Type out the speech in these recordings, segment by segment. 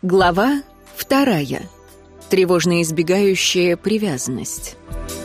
Глава 2. Тревожно избегающая привязанность.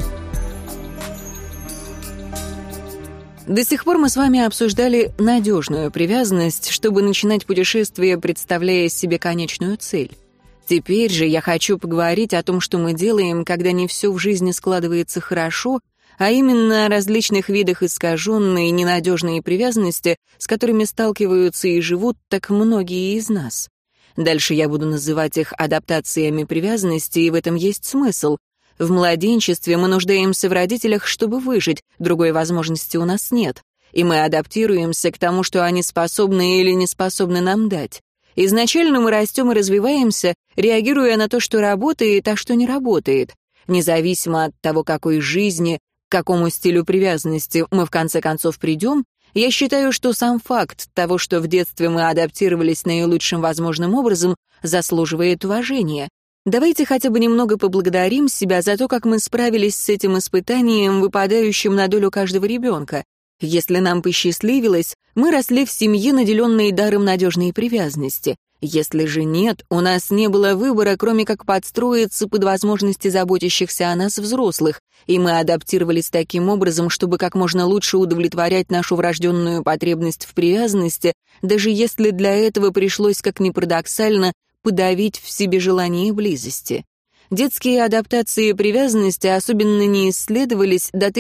До сих пор мы с вами обсуждали надежную привязанность, чтобы начинать путешествие, представляя себе конечную цель. Теперь же я хочу поговорить о том, что мы делаем, когда не все в жизни складывается хорошо, а именно о различных видах искаженной и ненадежной привязанности, с которыми сталкиваются и живут так многие из нас. Дальше я буду называть их адаптациями привязанности, и в этом есть смысл. В младенчестве мы нуждаемся в родителях, чтобы выжить, другой возможности у нас нет. И мы адаптируемся к тому, что они способны или не способны нам дать. Изначально мы растем и развиваемся, реагируя на то, что работает, а что не работает. Независимо от того, какой жизни, к какому стилю привязанности мы в конце концов придем, я считаю, что сам факт того, что в детстве мы адаптировались наилучшим возможным образом, заслуживает уважения. Давайте хотя бы немного поблагодарим себя за то, как мы справились с этим испытанием, выпадающим на долю каждого ребенка. Если нам посчастливилось, мы росли в семье, наделенной даром надежной привязанности. Если же нет, у нас не было выбора, кроме как подстроиться под возможности заботящихся о нас взрослых, и мы адаптировались таким образом, чтобы как можно лучше удовлетворять нашу врожденную потребность в привязанности, даже если для этого пришлось, как ни парадоксально, подавить в себе желание близости. Детские адаптации привязанности особенно не исследовались до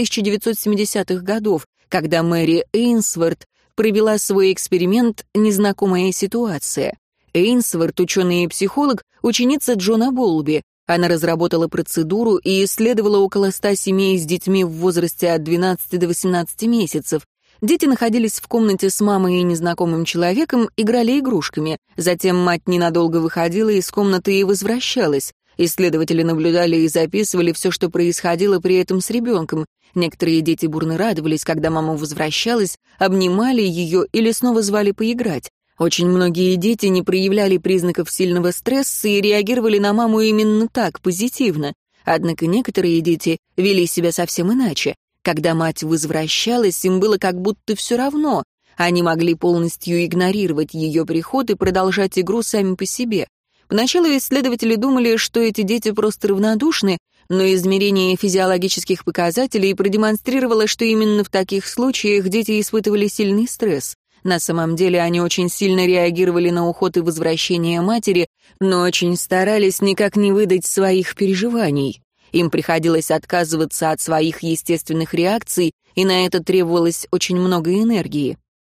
1970-х годов, когда Мэри Эйнсворт провела свой эксперимент «Незнакомая ситуация». Эйнсворт, ученый и психолог, ученица Джона Болби. Она разработала процедуру и исследовала около 100 семей с детьми в возрасте от 12 до 18 месяцев. Дети находились в комнате с мамой и незнакомым человеком, играли игрушками. Затем мать ненадолго выходила из комнаты и возвращалась. Исследователи наблюдали и записывали все, что происходило при этом с ребенком. Некоторые дети бурно радовались, когда мама возвращалась, обнимали ее или снова звали поиграть. Очень многие дети не проявляли признаков сильного стресса и реагировали на маму именно так, позитивно. Однако некоторые дети вели себя совсем иначе. Когда мать возвращалась, им было как будто все равно. Они могли полностью игнорировать ее приход и продолжать игру сами по себе. Поначалу исследователи думали, что эти дети просто равнодушны, но измерение физиологических показателей продемонстрировало, что именно в таких случаях дети испытывали сильный стресс. На самом деле они очень сильно реагировали на уход и возвращение матери, но очень старались никак не выдать своих переживаний. Им приходилось отказываться от своих естественных реакций, и на это требовалось очень много энергии.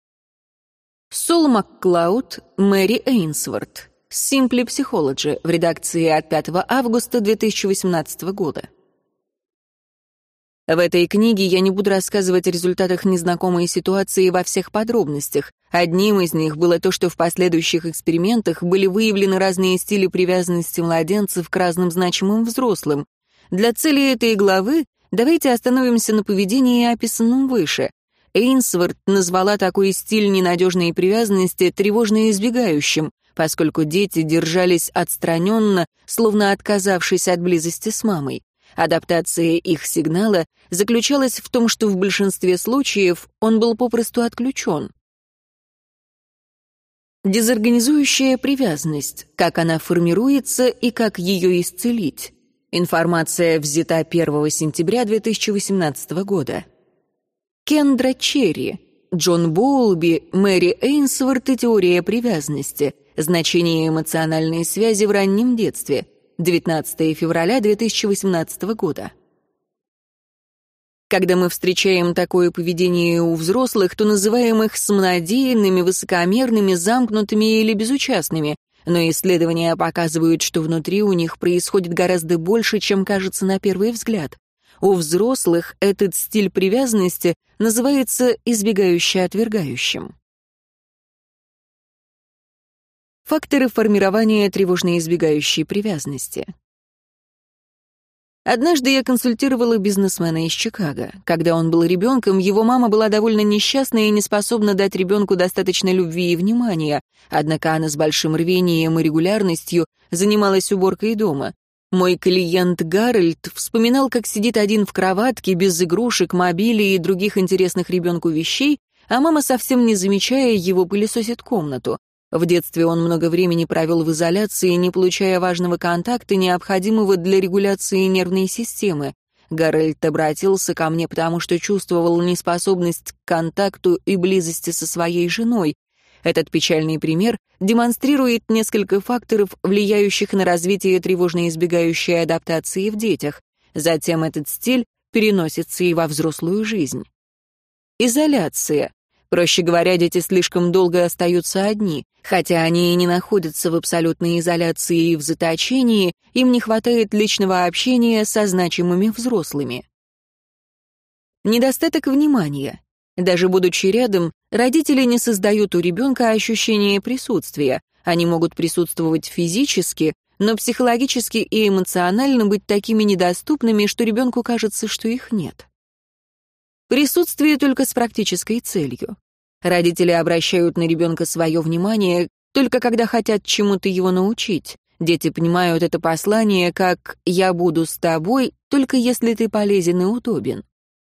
Сол Макклауд, Мэри Эйнсворт. Simply Psychology в редакции от 5 августа 2018 года. В этой книге я не буду рассказывать о результатах незнакомой ситуации во всех подробностях. Одним из них было то, что в последующих экспериментах были выявлены разные стили привязанности младенцев к разным значимым взрослым. Для цели этой главы давайте остановимся на поведении, описанном выше. Эйнсворт назвала такой стиль ненадежной привязанности тревожно избегающим, поскольку дети держались отстраненно, словно отказавшись от близости с мамой. Адаптация их сигнала заключалась в том, что в большинстве случаев он был попросту отключен. Дезорганизующая привязанность, как она формируется и как ее исцелить. Информация взята 1 сентября 2018 года. Кендра Черри, Джон Боулби, Мэри Эйнсворт и теория привязанности. Значение эмоциональной связи в раннем детстве. 19 февраля 2018 года. Когда мы встречаем такое поведение у взрослых, то называем их самонадеянными, высокомерными, замкнутыми или безучастными, но исследования показывают, что внутри у них происходит гораздо больше, чем кажется на первый взгляд. У взрослых этот стиль привязанности называется избегающе-отвергающим. Факторы формирования тревожно-избегающей привязанности. Однажды я консультировала бизнесмена из Чикаго. Когда он был ребенком, его мама была довольно несчастна и не способна дать ребенку достаточно любви и внимания, однако она с большим рвением и регулярностью занималась уборкой дома. Мой клиент Гарольд вспоминал, как сидит один в кроватке, без игрушек, мобилей и других интересных ребенку вещей, а мама, совсем не замечая его, пылесосит комнату. В детстве он много времени провел в изоляции, не получая важного контакта, необходимого для регуляции нервной системы. Гарольд обратился ко мне, потому что чувствовал неспособность к контакту и близости со своей женой. Этот печальный пример демонстрирует несколько факторов, влияющих на развитие тревожно-избегающей адаптации в детях. Затем этот стиль переносится и во взрослую жизнь. Изоляция. Проще говоря, дети слишком долго остаются одни. Хотя они и не находятся в абсолютной изоляции и в заточении, им не хватает личного общения со значимыми взрослыми. Недостаток внимания. Даже будучи рядом, родители не создают у ребенка ощущение присутствия. Они могут присутствовать физически, но психологически и эмоционально быть такими недоступными, что ребенку кажется, что их нет. Присутствие только с практической целью. Родители обращают на ребенка свое внимание только когда хотят чему-то его научить. Дети понимают это послание как «я буду с тобой, только если ты полезен и удобен».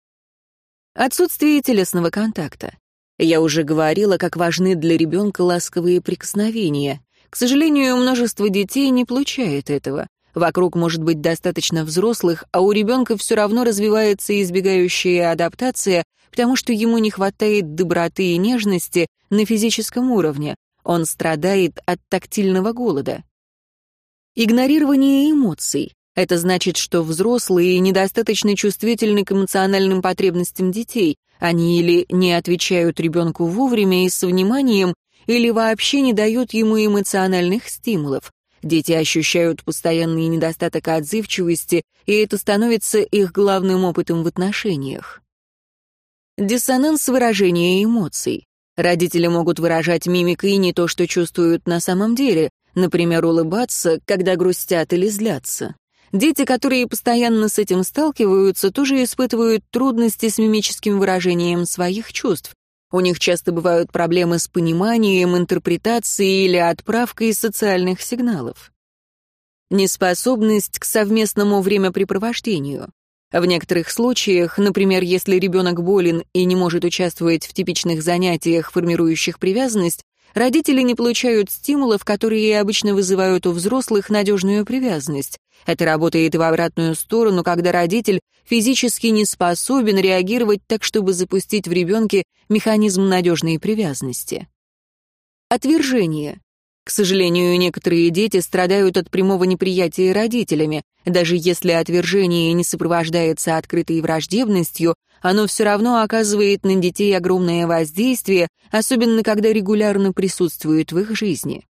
Отсутствие телесного контакта. Я уже говорила, как важны для ребенка ласковые прикосновения. К сожалению, множество детей не получает этого. Вокруг может быть достаточно взрослых, а у ребенка все равно развивается избегающая адаптация, потому что ему не хватает доброты и нежности на физическом уровне. Он страдает от тактильного голода. Игнорирование эмоций. Это значит, что взрослые недостаточно чувствительны к эмоциональным потребностям детей. Они или не отвечают ребенку вовремя и с вниманием, или вообще не дают ему эмоциональных стимулов. Дети ощущают постоянный недостаток отзывчивости, и это становится их главным опытом в отношениях. Диссонанс выражения эмоций. Родители могут выражать мимикой не то, что чувствуют на самом деле, например, улыбаться, когда грустят или злятся. Дети, которые постоянно с этим сталкиваются, тоже испытывают трудности с мимическим выражением своих чувств. У них часто бывают проблемы с пониманием, интерпретацией или отправкой социальных сигналов. Неспособность к совместному времяпрепровождению. В некоторых случаях, например, если ребенок болен и не может участвовать в типичных занятиях, формирующих привязанность, родители не получают стимулов, которые обычно вызывают у взрослых надежную привязанность. Это работает и в обратную сторону, когда родитель физически не способен реагировать так, чтобы запустить в ребенке механизм надежной привязанности. Отвержение. К сожалению, некоторые дети страдают от прямого неприятия родителями. Даже если отвержение не сопровождается открытой враждебностью, оно все равно оказывает на детей огромное воздействие, особенно когда регулярно присутствует в их жизни.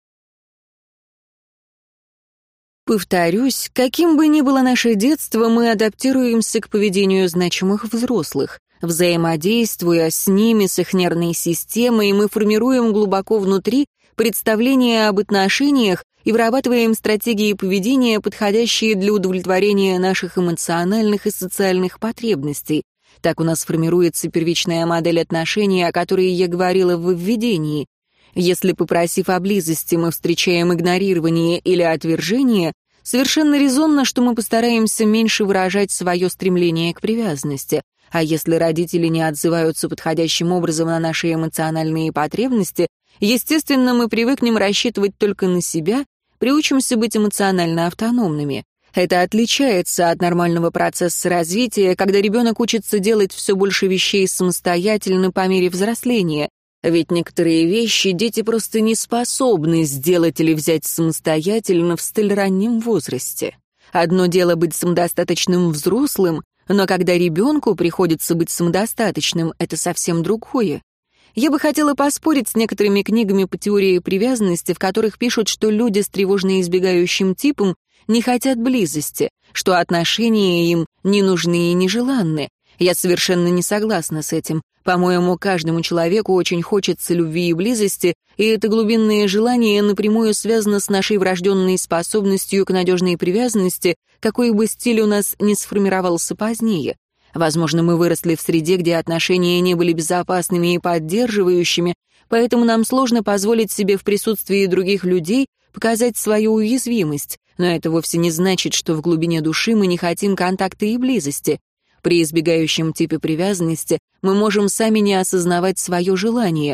Повторюсь, каким бы ни было наше детство, мы адаптируемся к поведению значимых взрослых. Взаимодействуя с ними, с их нервной системой, мы формируем глубоко внутри представления об отношениях и вырабатываем стратегии поведения, подходящие для удовлетворения наших эмоциональных и социальных потребностей. Так у нас формируется первичная модель отношений, о которой я говорила в введении. Если, попросив о близости, мы встречаем игнорирование или отвержение, совершенно резонно, что мы постараемся меньше выражать свое стремление к привязанности. А если родители не отзываются подходящим образом на наши эмоциональные потребности, естественно, мы привыкнем рассчитывать только на себя, приучимся быть эмоционально автономными. Это отличается от нормального процесса развития, когда ребенок учится делать все больше вещей самостоятельно по мере взросления. Ведь некоторые вещи дети просто не способны сделать или взять самостоятельно в столь раннем возрасте. Одно дело быть самодостаточным взрослым, но когда ребенку приходится быть самодостаточным, это совсем другое. Я бы хотела поспорить с некоторыми книгами по теории привязанности, в которых пишут, что люди с тревожно-избегающим типом не хотят близости, что отношения им не нужны и нежеланны. Я совершенно не согласна с этим. По-моему, каждому человеку очень хочется любви и близости, и это глубинное желание напрямую связано с нашей врожденной способностью к надежной привязанности, какой бы стиль у нас не сформировался позднее. Возможно, мы выросли в среде, где отношения не были безопасными и поддерживающими, поэтому нам сложно позволить себе в присутствии других людей показать свою уязвимость, но это вовсе не значит, что в глубине души мы не хотим контакта и близости. При избегающем типе привязанности мы можем сами не осознавать свое желание.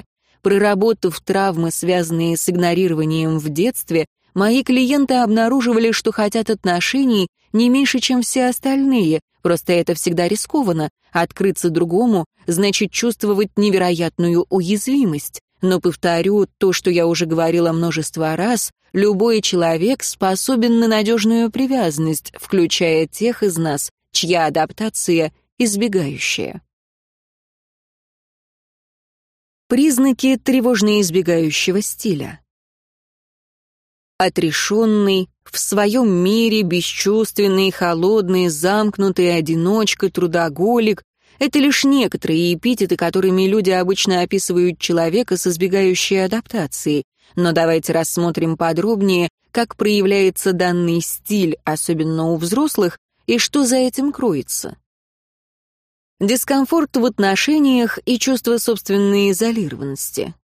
Проработав травмы, связанные с игнорированием в детстве, мои клиенты обнаруживали, что хотят отношений не меньше, чем все остальные, просто это всегда рискованно. Открыться другому значит чувствовать невероятную уязвимость. Но, повторю, то, что я уже говорила множество раз, любой человек способен на надежную привязанность, включая тех из нас, чья адаптация избегающая. Признаки тревожно-избегающего стиля. Отрешенный, в своем мире, бесчувственный, холодный, замкнутый, одиночка, трудоголик — это лишь некоторые эпитеты, которыми люди обычно описывают человека с избегающей адаптацией. Но давайте рассмотрим подробнее, как проявляется данный стиль, особенно у взрослых, и что за этим кроется. Дискомфорт в отношениях и чувство собственной изолированности.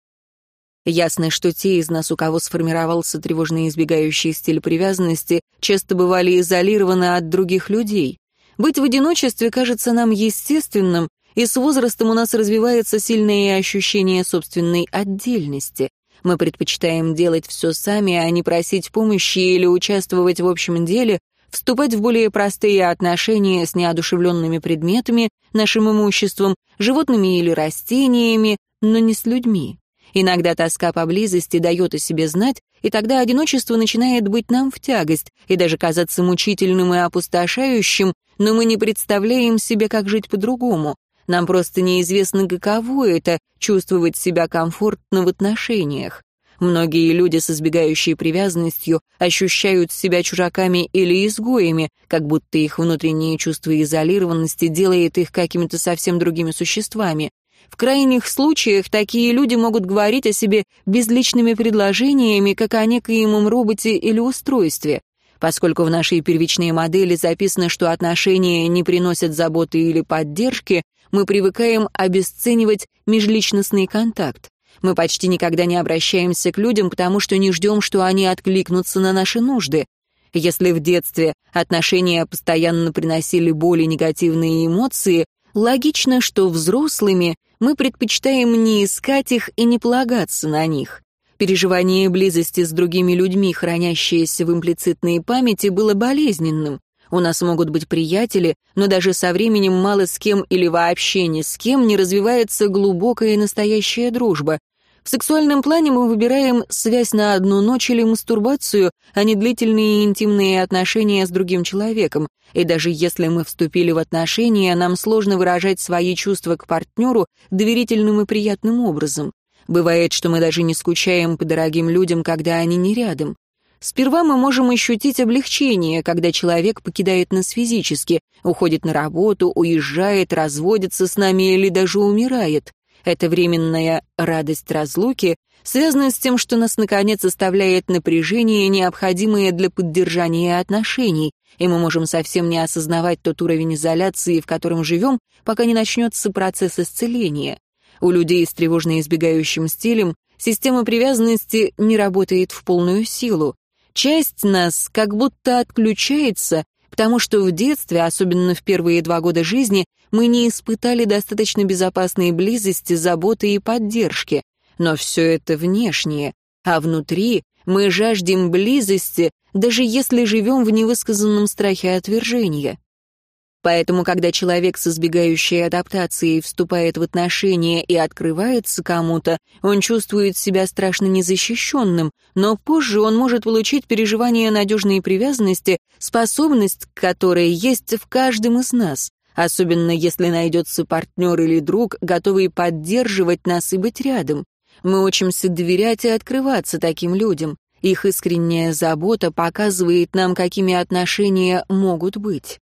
Ясно, что те из нас, у кого сформировался тревожно-избегающий стиль привязанности, часто бывали изолированы от других людей. Быть в одиночестве кажется нам естественным, и с возрастом у нас развивается сильное ощущение собственной отдельности. Мы предпочитаем делать все сами, а не просить помощи или участвовать в общем деле, вступать в более простые отношения с неодушевленными предметами, нашим имуществом, животными или растениями, но не с людьми. Иногда тоска по близости дает о себе знать, и тогда одиночество начинает быть нам в тягость и даже казаться мучительным и опустошающим, но мы не представляем себе, как жить по-другому. Нам просто неизвестно, каково это — чувствовать себя комфортно в отношениях. Многие люди с избегающей привязанностью ощущают себя чужаками или изгоями, как будто их внутреннее чувство изолированности делает их какими-то совсем другими существами. В крайних случаях такие люди могут говорить о себе безличными предложениями, как о некоем роботе или устройстве. Поскольку в нашей первичной модели записано, что отношения не приносят заботы или поддержки, мы привыкаем обесценивать межличностный контакт. Мы почти никогда не обращаемся к людям, потому что не ждем, что они откликнутся на наши нужды. Если в детстве отношения постоянно приносили боль и негативные эмоции, логично, что взрослыми мы предпочитаем не искать их и не полагаться на них. Переживание близости с другими людьми, хранящееся в имплицитной памяти, было болезненным. У нас могут быть приятели, но даже со временем мало с кем или вообще ни с кем не развивается глубокая и настоящая дружба. В сексуальном плане мы выбираем связь на одну ночь или мастурбацию, а не длительные интимные отношения с другим человеком. И даже если мы вступили в отношения, нам сложно выражать свои чувства к партнеру доверительным и приятным образом. Бывает, что мы даже не скучаем по дорогим людям, когда они не рядом. Сперва мы можем ощутить облегчение, когда человек покидает нас физически, уходит на работу, уезжает, разводится с нами или даже умирает. Эта временная радость разлуки связана с тем, что нас, наконец, оставляет напряжение, необходимое для поддержания отношений, и мы можем совсем не осознавать тот уровень изоляции, в котором живем, пока не начнется процесс исцеления. У людей с тревожно-избегающим стилем система привязанности не работает в полную силу. Часть нас как будто отключается, потому что в детстве, особенно в первые 2 года жизни, мы не испытали достаточно безопасной близости, заботы и поддержки. Но все это внешнее, а внутри мы жаждем близости, даже если живем в невысказанном страхе отвержения. Поэтому, когда человек с избегающей адаптацией вступает в отношения и открывается кому-то, он чувствует себя страшно незащищенным, но позже он может получить переживание надежной привязанности, способность к которой есть в каждом из нас, особенно если найдется партнер или друг, готовый поддерживать нас и быть рядом. Мы учимся доверять и открываться таким людям. Их искренняя забота показывает нам, какими отношения могут быть.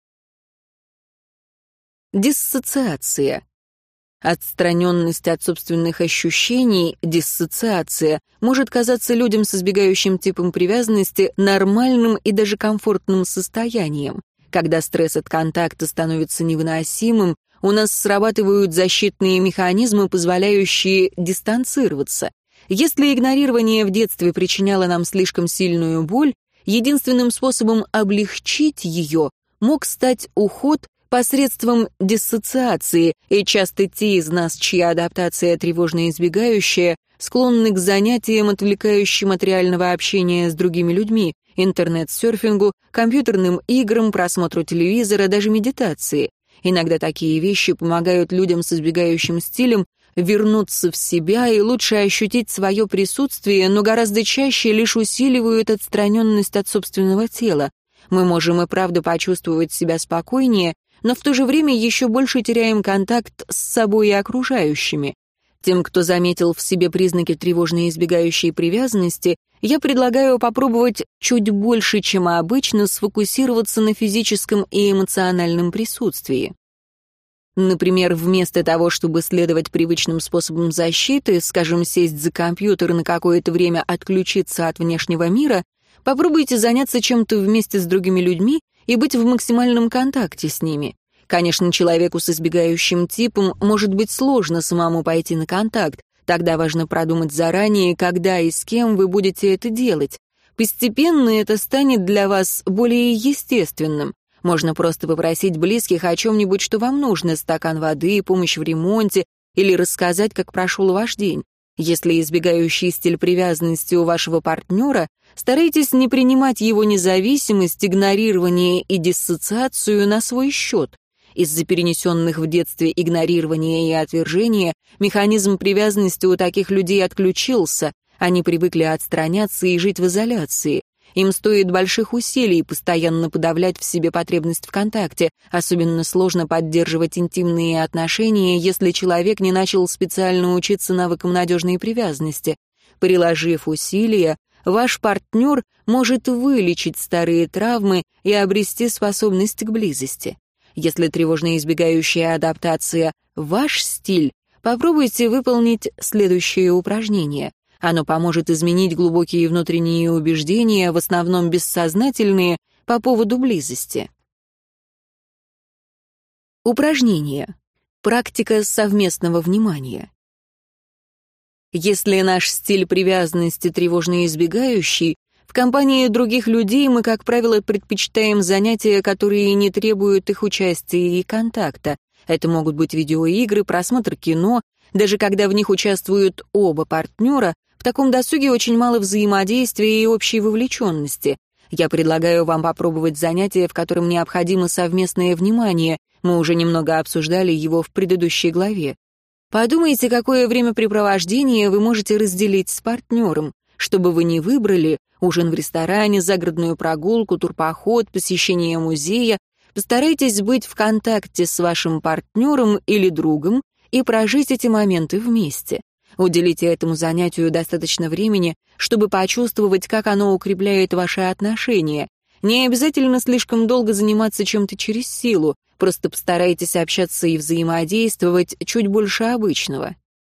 Диссоциация. Отстраненность от собственных ощущений, диссоциация, может казаться людям с избегающим типом привязанности нормальным и даже комфортным состоянием. Когда стресс от контакта становится невыносимым, у нас срабатывают защитные механизмы, позволяющие дистанцироваться. Если игнорирование в детстве причиняло нам слишком сильную боль, единственным способом облегчить ее мог стать уход, посредством диссоциации, и часто те из нас, чья адаптация тревожно-избегающая, склонны к занятиям, отвлекающим от реального общения с другими людьми, интернет-серфингу, компьютерным играм, просмотру телевизора, даже медитации. Иногда такие вещи помогают людям с избегающим стилем вернуться в себя и лучше ощутить свое присутствие, но гораздо чаще лишь усиливают отстраненность от собственного тела. Мы можем и правда почувствовать себя спокойнее, но в то же время еще больше теряем контакт с собой и окружающими. Тем, кто заметил в себе признаки тревожно-избегающей привязанности, я предлагаю попробовать чуть больше, чем обычно, сфокусироваться на физическом и эмоциональном присутствии. Например, вместо того, чтобы следовать привычным способам защиты, скажем, сесть за компьютер и на какое-то время отключиться от внешнего мира, попробуйте заняться чем-то вместе с другими людьми и быть в максимальном контакте с ними. Конечно, человеку с избегающим типом может быть сложно самому пойти на контакт, тогда важно продумать заранее, когда и с кем вы будете это делать. Постепенно это станет для вас более естественным. Можно просто попросить близких о чем-нибудь, что вам нужно, стакан воды, помощь в ремонте, или рассказать, как прошел ваш день. Если избегающий стиль привязанности у вашего партнера, старайтесь не принимать его независимость, игнорирование и диссоциацию на свой счет. Из-за перенесенных в детстве игнорирования и отвержения механизм привязанности у таких людей отключился, они привыкли отстраняться и жить в изоляции. Им стоит больших усилий постоянно подавлять в себе потребность в контакте. Особенно сложно поддерживать интимные отношения, если человек не начал специально учиться навыкам надежной привязанности. Приложив усилия, ваш партнер может вылечить старые травмы и обрести способность к близости. Если тревожно-избегающая адаптация – ваш стиль, попробуйте выполнить следующее упражнение. Оно поможет изменить глубокие внутренние убеждения, в основном бессознательные, по поводу близости. Упражнение. Практика совместного внимания. Если наш стиль привязанности тревожно-избегающий, в компании других людей мы, как правило, предпочитаем занятия, которые не требуют их участия и контакта. Это могут быть видеоигры, просмотр кино. Даже когда в них участвуют оба партнера, в таком досуге очень мало взаимодействия и общей вовлеченности. Я предлагаю вам попробовать занятие, в котором необходимо совместное внимание. Мы уже немного обсуждали его в предыдущей главе. Подумайте, какое времяпрепровождение вы можете разделить с партнером. Что бы вы ни выбрали, ужин в ресторане, загородную прогулку, турпоход, посещение музея, постарайтесь быть в контакте с вашим партнером или другом и прожить эти моменты вместе. Уделите этому занятию достаточно времени, чтобы почувствовать, как оно укрепляет ваши отношения. Не обязательно слишком долго заниматься чем-то через силу, просто постарайтесь общаться и взаимодействовать чуть больше обычного.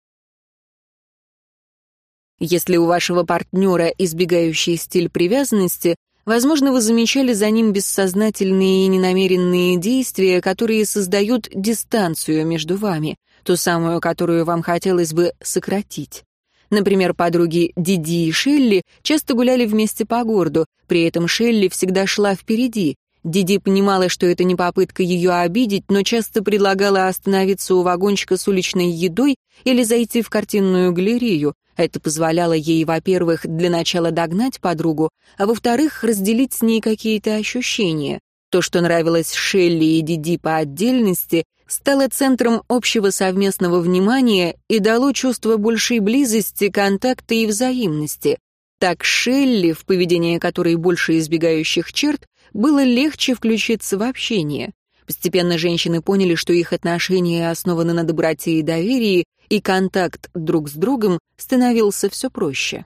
Если у вашего партнера избегающий стиль привязанности, возможно, вы замечали за ним бессознательные и ненамеренные действия, которые создают дистанцию между вами, ту самую, которую вам хотелось бы сократить. Например, подруги Диди и Шелли часто гуляли вместе по городу, при этом Шелли всегда шла впереди. Диди понимала, что это не попытка ее обидеть, но часто предлагала остановиться у вагончика с уличной едой или зайти в картинную галерею. Это позволяло ей, во-первых, для начала догнать подругу, а во-вторых, разделить с ней какие-то ощущения. То, что нравилось Шелли и Диди по отдельности, стало центром общего совместного внимания и дало чувство большей близости, контакта и взаимности. Так Шелли, в поведении которой больше избегающих черт, было легче включиться в общение. Постепенно женщины поняли, что их отношения основаны на доброте и доверии, и контакт друг с другом становился все проще.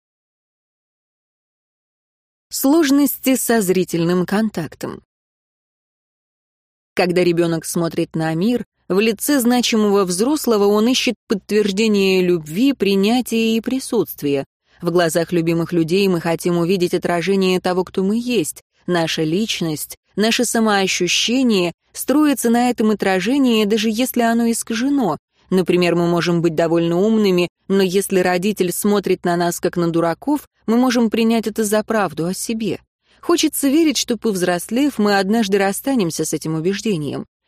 Сложности со зрительным контактом. Когда ребенок смотрит на мир, в лице значимого взрослого он ищет подтверждение любви, принятия и присутствия. В глазах любимых людей мы хотим увидеть отражение того, кто мы есть. Наша личность, наше самоощущение строится на этом отражении, даже если оно искажено. Например, мы можем быть довольно умными, но если родитель смотрит на нас как на дураков, мы можем принять это за правду о себе. Хочется верить, что, повзрослев, мы однажды расстанемся с этим убеждением.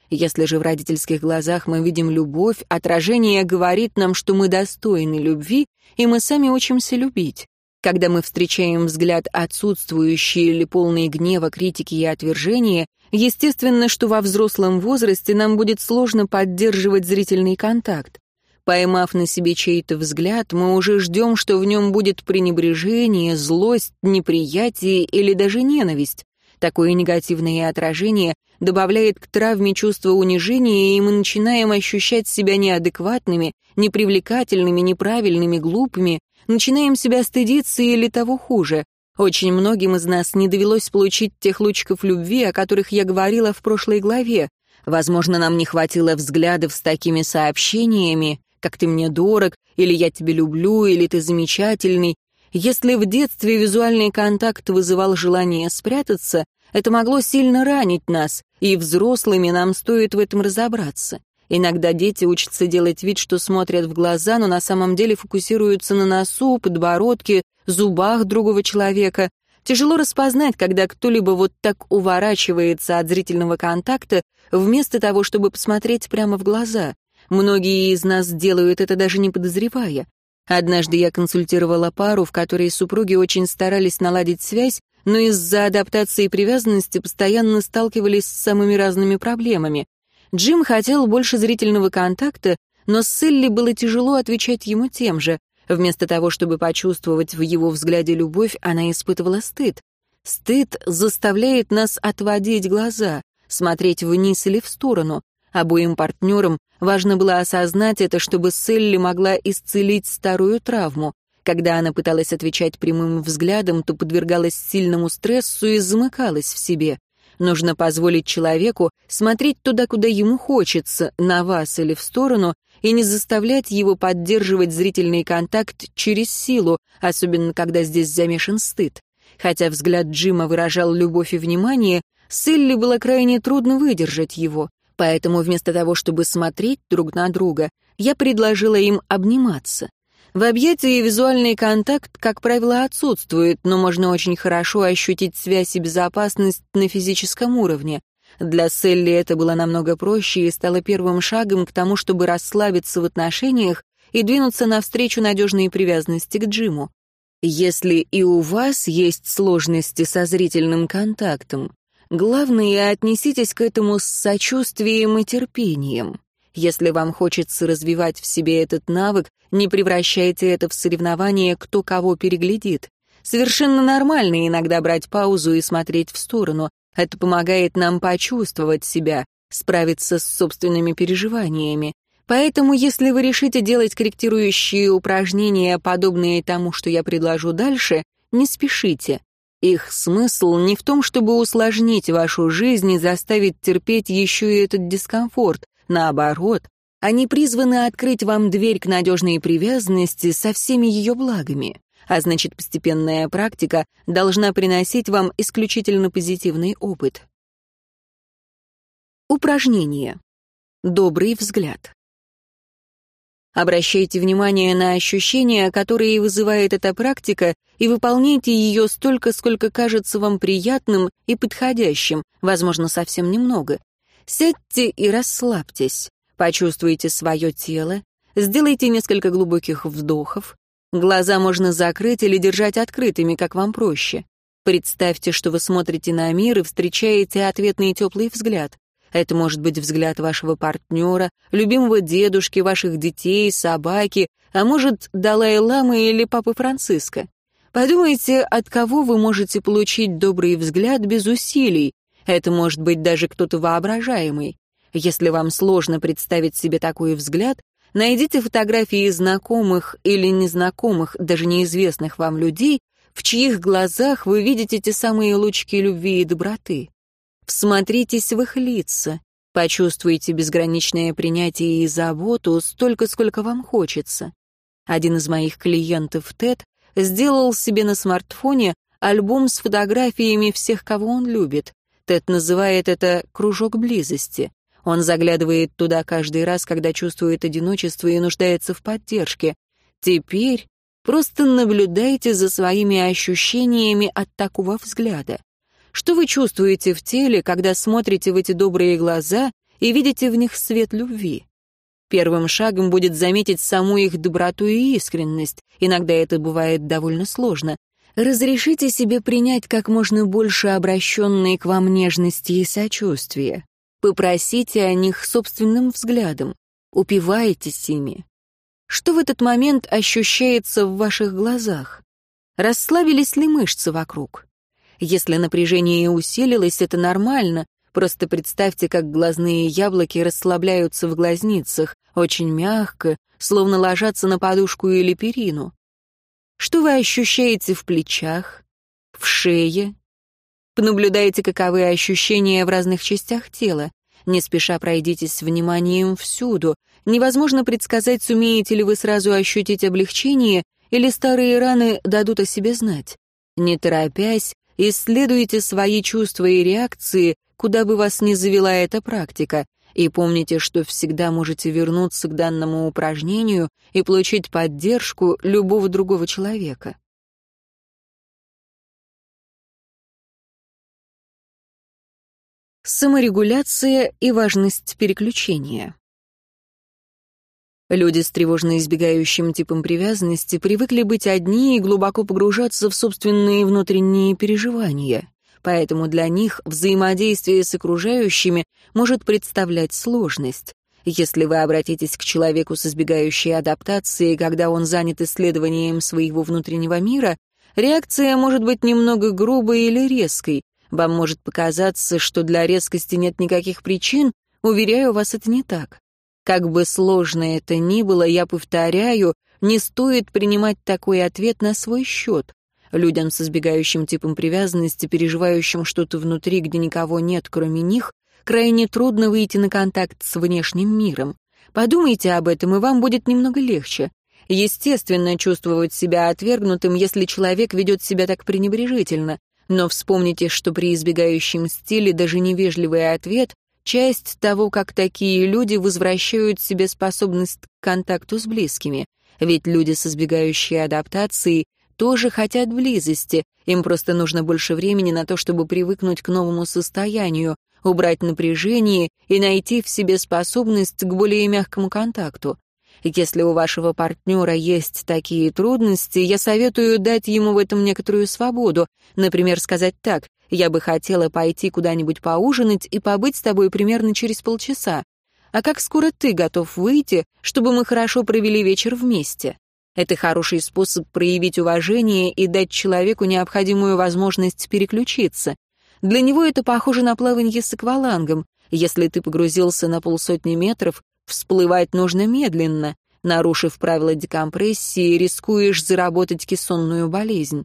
Если же в родительских глазах мы видим любовь, отражение говорит нам, что мы достойны любви, и мы сами учимся любить. Когда мы встречаем взгляд отсутствующий или полный гнева, критики и отвержения, естественно, что во взрослом возрасте нам будет сложно поддерживать зрительный контакт. Поймав на себе чей-то взгляд, мы уже ждем, что в нем будет пренебрежение, злость, неприятие или даже ненависть. Такое негативное отражение добавляет к травме чувство унижения, и мы начинаем ощущать себя неадекватными, непривлекательными, неправильными, глупыми, начинаем себя стыдиться или того хуже. Очень многим из нас не довелось получить тех лучиков любви, о которых я говорила в прошлой главе. Возможно, нам не хватило взглядов с такими сообщениями, как «ты мне дорог», или «я тебя люблю», или «ты замечательный». Если в детстве визуальный контакт вызывал желание спрятаться, это могло сильно ранить нас, и взрослыми нам стоит в этом разобраться. Иногда дети учатся делать вид, что смотрят в глаза, но на самом деле фокусируются на носу, подбородке, зубах другого человека. Тяжело распознать, когда кто-либо вот так уворачивается от зрительного контакта, вместо того, чтобы посмотреть прямо в глаза. Многие из нас делают это, даже не подозревая. Однажды я консультировала пару, в которой супруги очень старались наладить связь, но из-за адаптации и привязанности постоянно сталкивались с самыми разными проблемами. Джим хотел больше зрительного контакта, но Селли было тяжело отвечать ему тем же. Вместо того, чтобы почувствовать в его взгляде любовь, она испытывала стыд. Стыд заставляет нас отводить глаза, смотреть вниз или в сторону. Обоим партнерам важно было осознать это, чтобы Селли могла исцелить старую травму. Когда она пыталась отвечать прямым взглядом, то подвергалась сильному стрессу и замыкалась в себе. Нужно позволить человеку смотреть туда, куда ему хочется, на вас или в сторону, и не заставлять его поддерживать зрительный контакт через силу, особенно когда здесь замешан стыд. Хотя взгляд Джима выражал любовь и внимание, Селли было крайне трудно выдержать его, поэтому вместо того, чтобы смотреть друг на друга, я предложила им обниматься. В объятии визуальный контакт, как правило, отсутствует, но можно очень хорошо ощутить связь и безопасность на физическом уровне. Для Селли это было намного проще и стало первым шагом к тому, чтобы расслабиться в отношениях и двинуться навстречу надежной привязанности к Джиму. Если и у вас есть сложности со зрительным контактом, главное, отнеситесь к этому с сочувствием и терпением. Если вам хочется развивать в себе этот навык, не превращайте это в соревнование, кто кого переглядит. Совершенно нормально иногда брать паузу и смотреть в сторону. Это помогает нам почувствовать себя, справиться с собственными переживаниями. Поэтому, если вы решите делать корректирующие упражнения, подобные тому, что я предложу дальше, не спешите. Их смысл не в том, чтобы усложнить вашу жизнь и заставить терпеть еще и этот дискомфорт. Наоборот, они призваны открыть вам дверь к надежной привязанности со всеми ее благами. А значит, постепенная практика должна приносить вам исключительно позитивный опыт. Упражнение. Добрый взгляд. Обращайте внимание на ощущения, которые вызывает эта практика, и выполняйте ее столько, сколько кажется вам приятным и подходящим, возможно, совсем немного. Сядьте и расслабьтесь, почувствуйте свое тело, сделайте несколько глубоких вдохов. Глаза можно закрыть или держать открытыми, как вам проще. Представьте, что вы смотрите на мир и встречаете ответный теплый взгляд. Это может быть взгляд вашего партнера, любимого дедушки, ваших детей, собаки, а может, Далай-ламы или Папы Франциска. Подумайте, от кого вы можете получить добрый взгляд без усилий. Это может быть даже кто-то воображаемый. Если вам сложно представить себе такой взгляд, найдите фотографии знакомых или незнакомых, даже неизвестных вам людей, в чьих глазах вы видите те самые лучики любви и доброты. Всмотритесь в их лица, почувствуйте безграничное принятие и заботу столько, сколько вам хочется. Один из моих клиентов, Тед, сделал себе на смартфоне альбом с фотографиями всех, кого он любит. Тед называет это «кружок близости». Он заглядывает туда каждый раз, когда чувствует одиночество и нуждается в поддержке. Теперь просто наблюдайте за своими ощущениями от такого взгляда. Что вы чувствуете в теле, когда смотрите в эти добрые глаза и видите в них свет любви. Первым шагом будет заметить саму их доброту и искренность. Иногда это бывает довольно сложно. Разрешите себе принять как можно больше обращенной к вам нежности и сочувствия. Попросите о них собственным взглядом. Упивайтесь ими. Что в этот момент ощущается в ваших глазах? Расслабились ли мышцы вокруг? Если напряжение усилилось, это нормально. Просто представьте, как глазные яблоки расслабляются в глазницах, очень мягко, словно ложатся на подушку или перину. Что вы ощущаете в плечах, в шее? Понаблюдайте, каковы ощущения в разных частях тела. Не спеша пройдитесь вниманием всюду. Невозможно предсказать, сумеете ли вы сразу ощутить облегчение, или старые раны дадут о себе знать. Не торопясь, исследуйте свои чувства и реакции, куда бы вас ни завела эта практика, и помните, что всегда можете вернуться к данному упражнению и получить поддержку любого другого человека. Саморегуляция и важность переключения. Люди с тревожно-избегающим типом привязанности привыкли быть одни и глубоко погружаться в собственные внутренние переживания. Поэтому для них взаимодействие с окружающими может представлять сложность. Если вы обратитесь к человеку с избегающей адаптацией, когда он занят исследованием своего внутреннего мира, реакция может быть немного грубой или резкой. Вам может показаться, что для резкости нет никаких причин, уверяю вас, это не так. Как бы сложно это ни было, я повторяю, не стоит принимать такой ответ на свой счет. Людям с избегающим типом привязанности, переживающим что-то внутри, где никого нет, кроме них, крайне трудно выйти на контакт с внешним миром. Подумайте об этом, и вам будет немного легче. Естественно, чувствовать себя отвергнутым, если человек ведет себя так пренебрежительно. Но вспомните, что при избегающем стиле даже невежливый ответ — часть того, как такие люди возвращают себе способность к контакту с близкими. Ведь люди с избегающей адаптацией тоже хотят близости, им просто нужно больше времени на то, чтобы привыкнуть к новому состоянию, убрать напряжение и найти в себе способность к более мягкому контакту. Если у вашего партнера есть такие трудности, я советую дать ему в этом некоторую свободу. Например, сказать так: «Я бы хотела пойти куда-нибудь поужинать и побыть с тобой примерно через полчаса. А как скоро ты готов выйти, чтобы мы хорошо провели вечер вместе?» Это хороший способ проявить уважение и дать человеку необходимую возможность переключиться. Для него это похоже на плаванье с аквалангом. Если ты погрузился на 50 метров, всплывать нужно медленно. Нарушив правила декомпрессии, рискуешь заработать кессонную болезнь.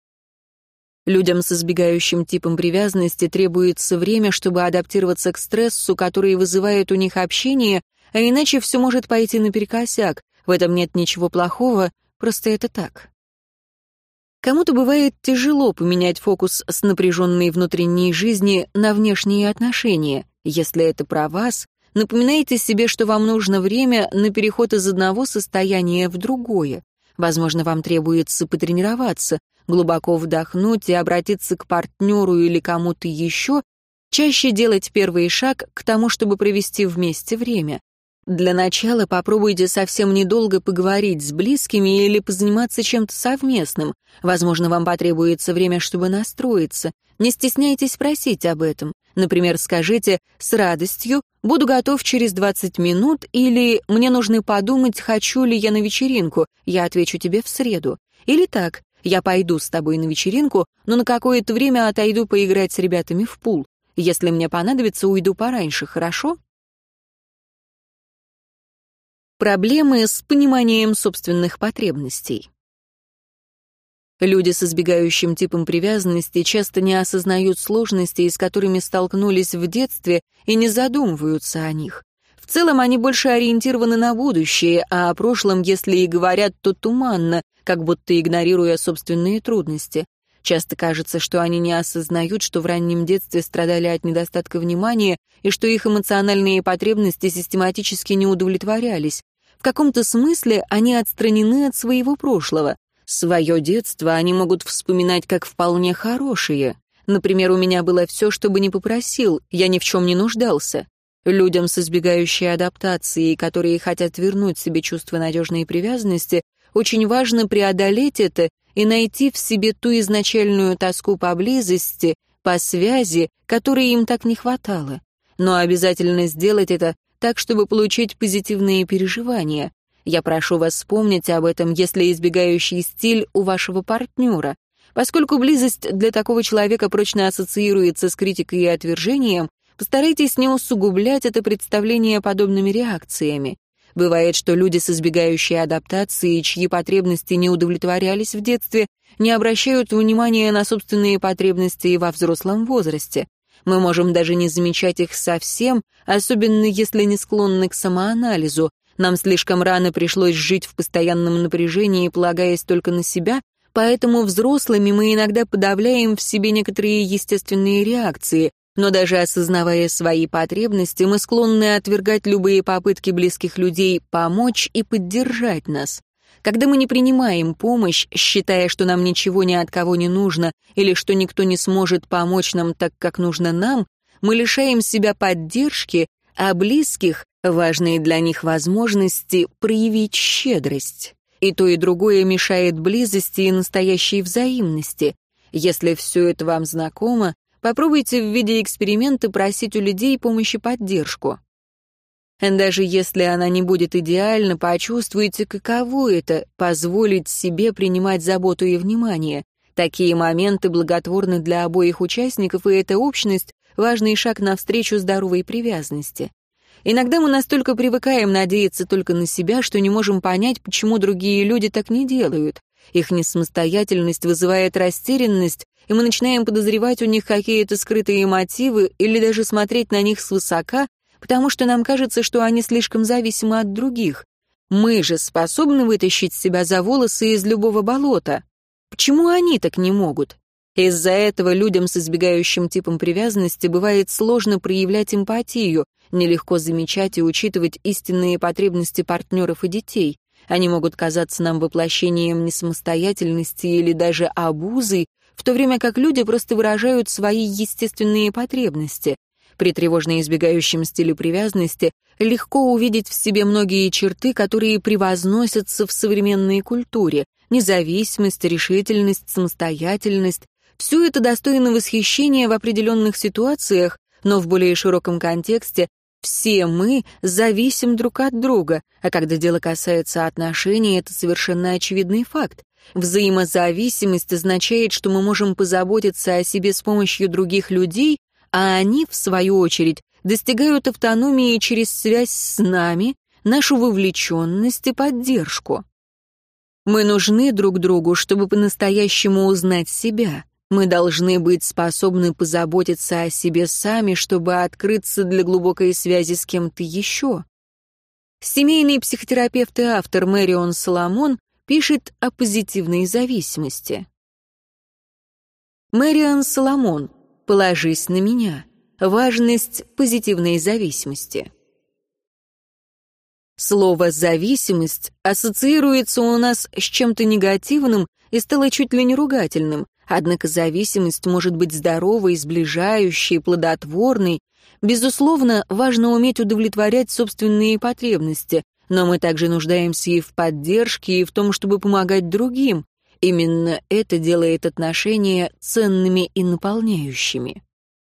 Людям с избегающим типом привязанности требуется время, чтобы адаптироваться к стрессу, который вызывает у них общение, а иначе все может пойти наперекосяк. В этом нет ничего плохого, просто это так. Кому-то бывает тяжело поменять фокус с напряженной внутренней жизни на внешние отношения. Если это про вас, напоминайте себе, что вам нужно время на переход из одного состояния в другое. Возможно, вам требуется потренироваться, глубоко вдохнуть и обратиться к партнеру или кому-то еще, чаще делать первый шаг к тому, чтобы провести вместе время. Для начала попробуйте совсем недолго поговорить с близкими или позаниматься чем-то совместным. Возможно, вам потребуется время, чтобы настроиться. Не стесняйтесь просить об этом. Например, скажите «с радостью, буду готов через 20 минут» или «мне нужно подумать, хочу ли я на вечеринку, я отвечу тебе в среду». Или так «я пойду с тобой на вечеринку, но на какое-то время отойду поиграть с ребятами в пул. Если мне понадобится, уйду пораньше, хорошо?» Проблемы с пониманием собственных потребностей. Люди с избегающим типом привязанности часто не осознают сложностей, с которыми столкнулись в детстве, и не задумываются о них. В целом они больше ориентированы на будущее, а о прошлом, если и говорят, то туманно, как будто игнорируя собственные трудности. Часто кажется, что они не осознают, что в раннем детстве страдали от недостатка внимания и что их эмоциональные потребности систематически не удовлетворялись. В каком-то смысле они отстранены от своего прошлого. Свое детство они могут вспоминать как вполне хорошее. Например, у меня было все, что бы ни попросил, я ни в чем не нуждался. Людям с избегающей адаптацией, которые хотят вернуть себе чувство надежной привязанности, очень важно преодолеть это и найти в себе ту изначальную тоску по близости, по связи, которой им так не хватало. Но обязательно сделать это так, чтобы получить позитивные переживания. Я прошу вас вспомнить об этом, если избегающий стиль у вашего партнера. Поскольку близость для такого человека прочно ассоциируется с критикой и отвержением, постарайтесь не усугублять это представление подобными реакциями. Бывает, что люди с избегающей адаптацией, чьи потребности не удовлетворялись в детстве, не обращают внимания на собственные потребности и во взрослом возрасте. Мы можем даже не замечать их совсем, особенно если не склонны к самоанализу. Нам слишком рано пришлось жить в постоянном напряжении, полагаясь только на себя, поэтому взрослыми мы иногда подавляем в себе некоторые естественные реакции, но даже осознавая свои потребности, мы склонны отвергать любые попытки близких людей помочь и поддержать нас. Когда мы не принимаем помощь, считая, что нам ничего ни от кого не нужно или что никто не сможет помочь нам так, как нужно нам, мы лишаем себя поддержки, а близких — важные для них возможности проявить щедрость. И то, и другое мешает близости и настоящей взаимности. Если все это вам знакомо, попробуйте в виде эксперимента просить у людей помощь и поддержку. Даже если она не будет идеальна, почувствуйте, каково это — позволить себе принимать заботу и внимание. Такие моменты благотворны для обоих участников, и эта общность — важный шаг навстречу здоровой привязанности. Иногда мы настолько привыкаем надеяться только на себя, что не можем понять, почему другие люди так не делают. Их несамостоятельность вызывает растерянность, и мы начинаем подозревать у них какие-то скрытые мотивы или даже смотреть на них свысока, потому что нам кажется, что они слишком зависимы от других. Мы же способны вытащить себя за волосы из любого болота. Почему они так не могут? Из-за этого людям с избегающим типом привязанности бывает сложно проявлять эмпатию, нелегко замечать и учитывать истинные потребности партнеров и детей. Они могут казаться нам воплощением несамостоятельности или даже абузой, в то время как люди просто выражают свои естественные потребности. При тревожно избегающем стиле привязанности легко увидеть в себе многие черты, которые превозносятся в современной культуре. Независимость, решительность, самостоятельность. Все это достойно восхищения в определенных ситуациях, но в более широком контексте все мы зависим друг от друга, а когда дело касается отношений, это совершенно очевидный факт. Взаимозависимость означает, что мы можем позаботиться о себе с помощью других людей, а они, в свою очередь, достигают автономии через связь с нами, нашу вовлеченность и поддержку. Мы нужны друг другу, чтобы по-настоящему узнать себя. Мы должны быть способны позаботиться о себе сами, чтобы открыться для глубокой связи с кем-то еще. Семейный психотерапевт и автор Мэрион Соломон пишет о позитивной зависимости. Мэрион Соломон. «Положись на меня. Важность позитивной зависимости». Слово «зависимость» ассоциируется у нас с чем-то негативным и стало чуть ли не ругательным, однако зависимость может быть здоровой, сближающей, плодотворной. Безусловно, важно уметь удовлетворять собственные потребности, но мы также нуждаемся и в поддержке, и в том, чтобы помогать другим. Именно это делает отношения ценными и наполняющими.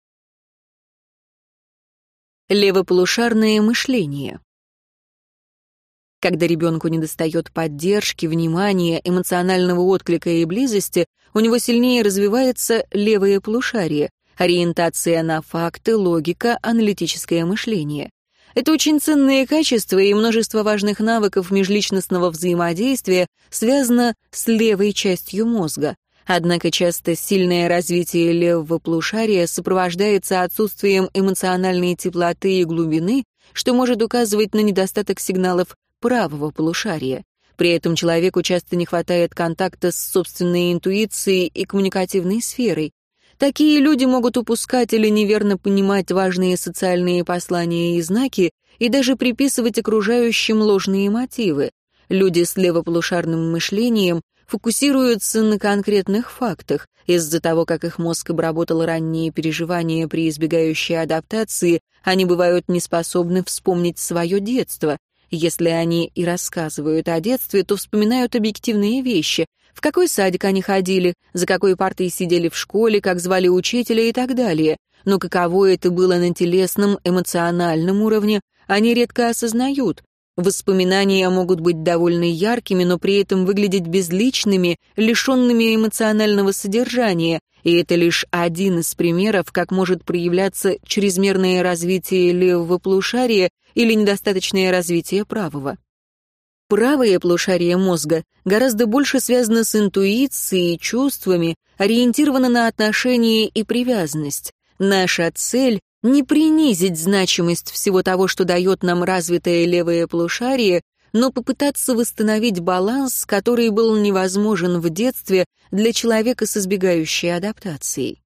Левополушарное мышление. Когда ребенку недостает поддержки, внимания, эмоционального отклика и близости, у него сильнее развивается левое полушарие, ориентация на факты, логика, аналитическое мышление. Это очень ценные качества, и множество важных навыков межличностного взаимодействия связано с левой частью мозга. Однако часто сильное развитие левого полушария сопровождается отсутствием эмоциональной теплоты и глубины, что может указывать на недостаток сигналов правого полушария. При этом человеку часто не хватает контакта с собственной интуицией и коммуникативной сферой. Такие люди могут упускать или неверно понимать важные социальные послания и знаки и даже приписывать окружающим ложные мотивы. Люди с левополушарным мышлением фокусируются на конкретных фактах. Из-за того, как их мозг обработал ранние переживания при избегающей адаптации, они бывают неспособны вспомнить свое детство. Если они и рассказывают о детстве, то вспоминают объективные вещи. В какой садик они ходили, за какой партой сидели в школе, как звали учителя и так далее. Но каково это было на телесном, эмоциональном уровне, они редко осознают. Воспоминания могут быть довольно яркими, но при этом выглядеть безличными, лишенными эмоционального содержания, и это лишь один из примеров, как может проявляться чрезмерное развитие левого полушария или недостаточное развитие правого. Правое полушарие мозга гораздо больше связано с интуицией и чувствами, ориентировано на отношения и привязанность. Наша цель — не принизить значимость всего того, что дает нам развитое левое полушарие, но попытаться восстановить баланс, который был невозможен в детстве для человека с избегающей адаптацией.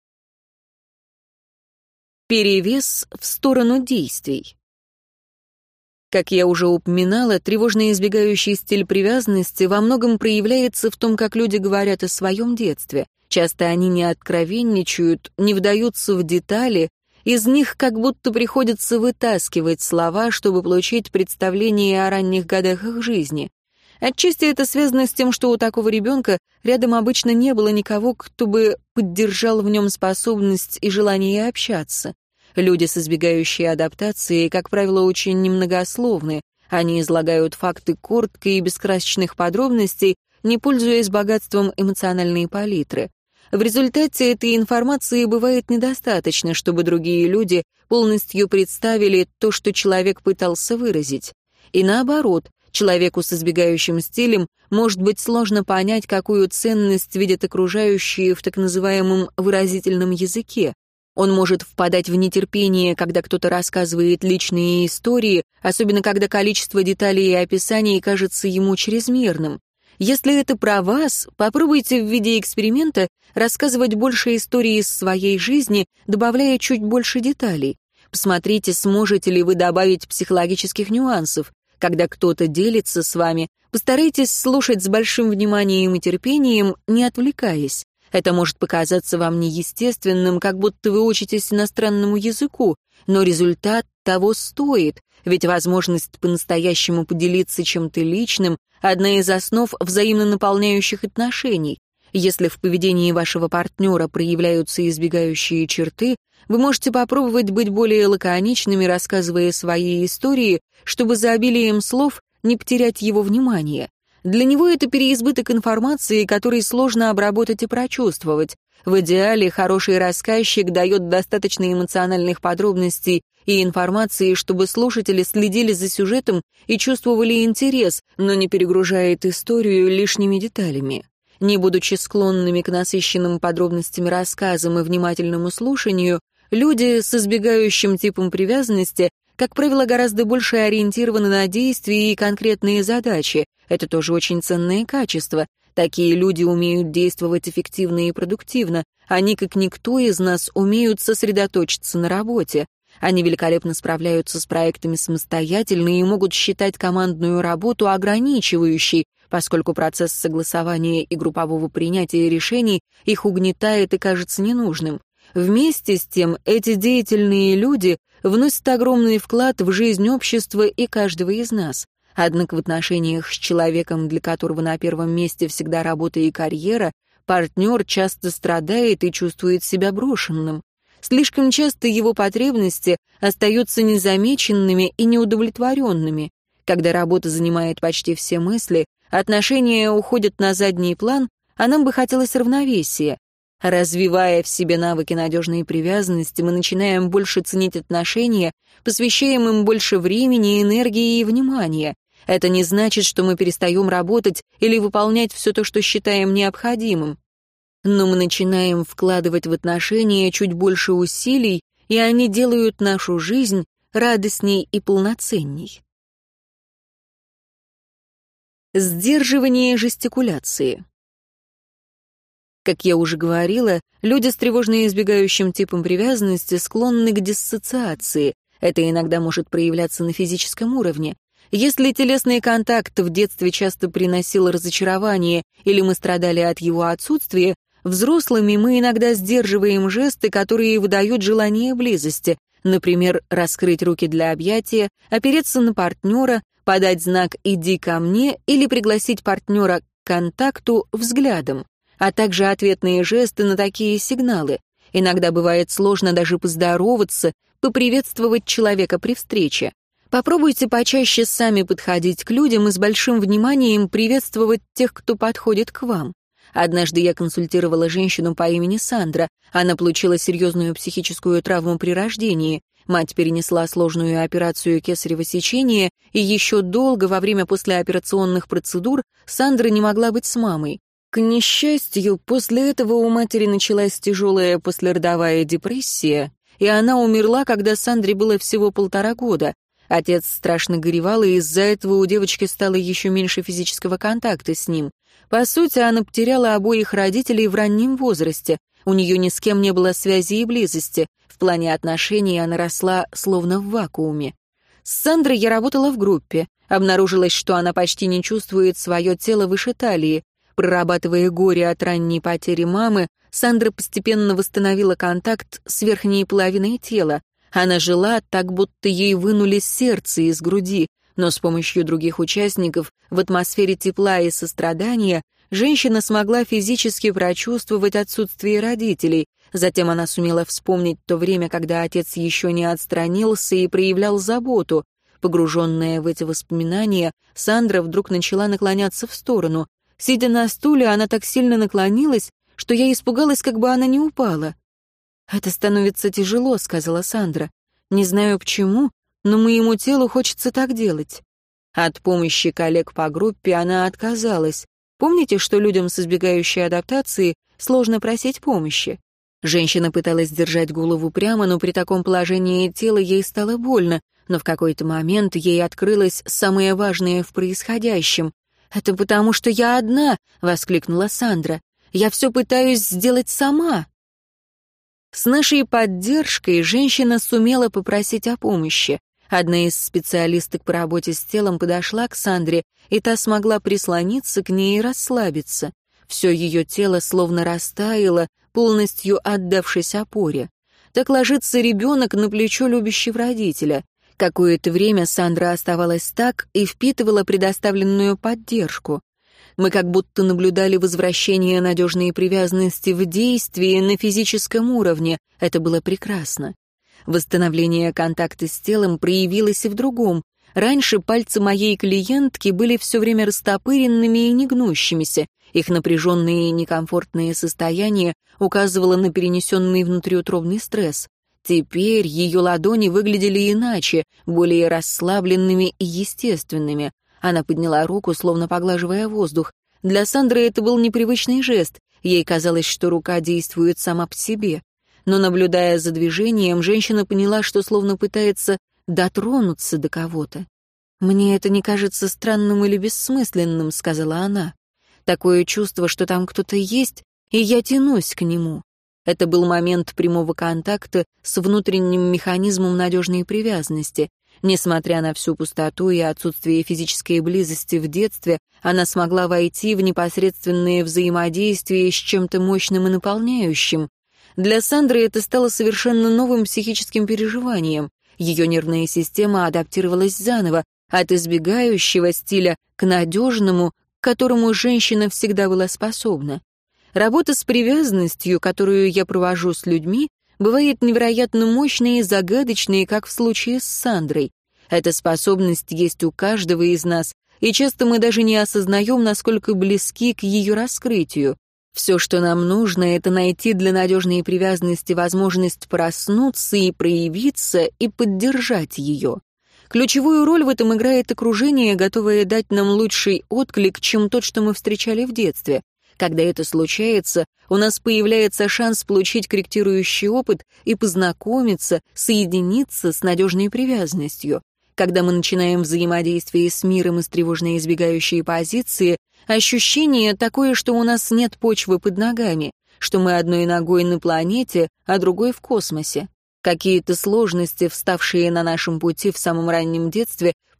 Перевес в сторону действий. Как я уже упоминала, тревожно-избегающий стиль привязанности во многом проявляется в том, как люди говорят о своем детстве. Часто они не откровенничают, не вдаются в детали, из них как будто приходится вытаскивать слова, чтобы получить представление о ранних годах их жизни. Отчасти это связано с тем, что у такого ребенка рядом обычно не было никого, кто бы поддержал в нем способность и желание общаться. Люди с избегающей адаптацией, как правило, очень немногословны. Они излагают факты коротко и без красочных подробностей, не пользуясь богатством эмоциональной палитры. В результате этой информации бывает недостаточно, чтобы другие люди полностью представили то, что человек пытался выразить. И наоборот, человеку с избегающим стилем может быть сложно понять, какую ценность видят окружающие в так называемом выразительном языке. Он может впадать в нетерпение, когда кто-то рассказывает личные истории, особенно когда количество деталей и описаний кажется ему чрезмерным. Если это про вас, попробуйте в виде эксперимента рассказывать больше историй из своей жизни, добавляя чуть больше деталей. Посмотрите, сможете ли вы добавить психологических нюансов. Когда кто-то делится с вами, постарайтесь слушать с большим вниманием и терпением, не отвлекаясь. Это может показаться вам неестественным, как будто вы учитесь иностранному языку, но результат того стоит, ведь возможность по-настоящему поделиться чем-то личным — одна из основ взаимно наполняющих отношений. Если в поведении вашего партнера проявляются избегающие черты, вы можете попробовать быть более лаконичными, рассказывая свои истории, чтобы за обилием слов не потерять его внимание. Для него это переизбыток информации, который сложно обработать и прочувствовать. В идеале хороший рассказчик дает достаточно эмоциональных подробностей и информации, чтобы слушатели следили за сюжетом и чувствовали интерес, но не перегружает историю лишними деталями. Не будучи склонными к насыщенным подробностями рассказам и внимательному слушанию, люди с избегающим типом привязанности, как правило, гораздо больше ориентированы на действия и конкретные задачи. Это тоже очень ценное качество. Такие люди умеют действовать эффективно и продуктивно. Они, как никто из нас, умеют сосредоточиться на работе. Они великолепно справляются с проектами самостоятельно и могут считать командную работу ограничивающей, поскольку процесс согласования и группового принятия решений их угнетает и кажется ненужным. Вместе с тем, эти деятельные люди вносят огромный вклад в жизнь общества и каждого из нас. Однако в отношениях с человеком, для которого на первом месте всегда работа и карьера, партнер часто страдает и чувствует себя брошенным. Слишком часто его потребности остаются незамеченными и неудовлетворенными. Когда работа занимает почти все мысли, отношения уходят на задний план, а нам бы хотелось равновесия. Развивая в себе навыки надежной привязанности, мы начинаем больше ценить отношения, посвящаем им больше времени, энергии и внимания. Это не значит, что мы перестаем работать или выполнять все то, что считаем необходимым. Но мы начинаем вкладывать в отношения чуть больше усилий, и они делают нашу жизнь радостней и полноценней. Сдерживание жестикуляции. Как я уже говорила, люди с тревожно-избегающим типом привязанности склонны к диссоциации. Это иногда может проявляться на физическом уровне. Если телесный контакт в детстве часто приносил разочарование или мы страдали от его отсутствия, взрослыми мы иногда сдерживаем жесты, которые выдают желание близости, например, раскрыть руки для объятия, опереться на партнера, подать знак «иди ко мне» или пригласить партнера к контакту взглядом, а также ответные жесты на такие сигналы. Иногда бывает сложно даже поздороваться, поприветствовать человека при встрече. Попробуйте почаще сами подходить к людям и с большим вниманием приветствовать тех, кто подходит к вам. Однажды я консультировала женщину по имени Сандра. Она получила серьезную психическую травму при рождении. Мать перенесла сложную операцию кесарево сечения, и еще долго во время послеоперационных процедур Сандра не могла быть с мамой. К несчастью, после этого у матери началась тяжелая послеродовая депрессия, и она умерла, когда Сандре было всего 1,5 года. Отец страшно горевал, и из-за этого у девочки стало еще меньше физического контакта с ним. По сути, она потеряла обоих родителей в раннем возрасте. У нее ни с кем не было связи и близости. В плане отношений она росла словно в вакууме. С Сандрой я работала в группе. Обнаружилось, что она почти не чувствует свое тело выше талии. Прорабатывая горе от ранней потери мамы, Сандра постепенно восстановила контакт с верхней половиной тела. Она жила так, будто ей вынули сердце из груди, но с помощью других участников, в атмосфере тепла и сострадания, женщина смогла физически прочувствовать отсутствие родителей. Затем она сумела вспомнить то время, когда отец еще не отстранился и проявлял заботу. Погруженная в эти воспоминания, Сандра вдруг начала наклоняться в сторону. Сидя на стуле, она так сильно наклонилась, что я испугалась, как бы она не упала. «Это становится тяжело», — сказала Сандра. «Не знаю почему, но моему телу хочется так делать». От помощи коллег по группе она отказалась. Помните, что людям с избегающей адаптацией сложно просить помощи? Женщина пыталась держать голову прямо, но при таком положении тела ей стало больно, но в какой-то момент ей открылось самое важное в происходящем. «Это потому, что я одна!» — воскликнула Сандра. «Я все пытаюсь сделать сама!» С нашей поддержкой женщина сумела попросить о помощи. Одна из специалисток по работе с телом подошла к Сандре, и та смогла прислониться к ней и расслабиться. Все ее тело словно растаяло, полностью отдавшись опоре. Так ложится ребенок на плечо любящего родителя. Какое-то время Сандра оставалась так и впитывала предоставленную поддержку. Мы как будто наблюдали возвращение надежной привязанности в действии на физическом уровне. Это было прекрасно. Восстановление контакта с телом проявилось и в другом. Раньше пальцы моей клиентки были все время растопыренными и негнущимися. Их напряженное и некомфортное состояние указывало на перенесенный внутриутробный стресс. Теперь ее ладони выглядели иначе, более расслабленными и естественными. Она подняла руку, словно поглаживая воздух. Для Сандры это был непривычный жест. Ей казалось, что рука действует сама по себе. Но, наблюдая за движением, женщина поняла, что словно пытается дотронуться до кого-то. «Мне это не кажется странным или бессмысленным», — сказала она. «Такое чувство, что там кто-то есть, и я тянусь к нему». Это был момент прямого контакта с внутренним механизмом надежной привязанности. Несмотря на всю пустоту и отсутствие физической близости в детстве, она смогла войти в непосредственное взаимодействие с чем-то мощным и наполняющим. Для Сандры это стало совершенно новым психическим переживанием. Ее нервная система адаптировалась заново, от избегающего стиля к надежному, к которому женщина всегда была способна. Работа с привязанностью, которую я провожу с людьми, бывает невероятно мощной и загадочной, как в случае с Сандрой. Эта способность есть у каждого из нас, и часто мы даже не осознаем, насколько близки к ее раскрытию. Все, что нам нужно, это найти для надежной привязанности возможность проснуться и проявиться, и поддержать ее. Ключевую роль в этом играет окружение, готовое дать нам лучший отклик, чем тот, что мы встречали в детстве. Когда это случается, у нас появляется шанс получить корректирующий опыт и познакомиться, соединиться с надежной привязанностью. Когда мы начинаем взаимодействие с миром из тревожно избегающей позиции, ощущение такое, что у нас нет почвы под ногами, что мы одной ногой на планете, а другой в космосе. Какие-то сложности, вставшие на нашем пути в самом раннем детстве,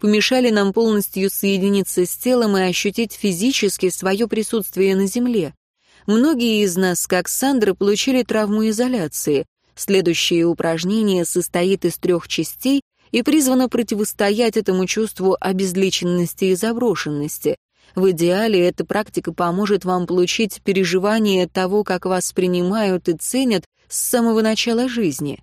помешали нам полностью соединиться с телом и ощутить физически свое присутствие на Земле. Многие из нас, как Сандра, получили травму изоляции. Следующее упражнение состоит из 3 частей и призвано противостоять этому чувству обезличенности и заброшенности. В идеале эта практика поможет вам получить переживание того, как вас принимают и ценят с самого начала жизни.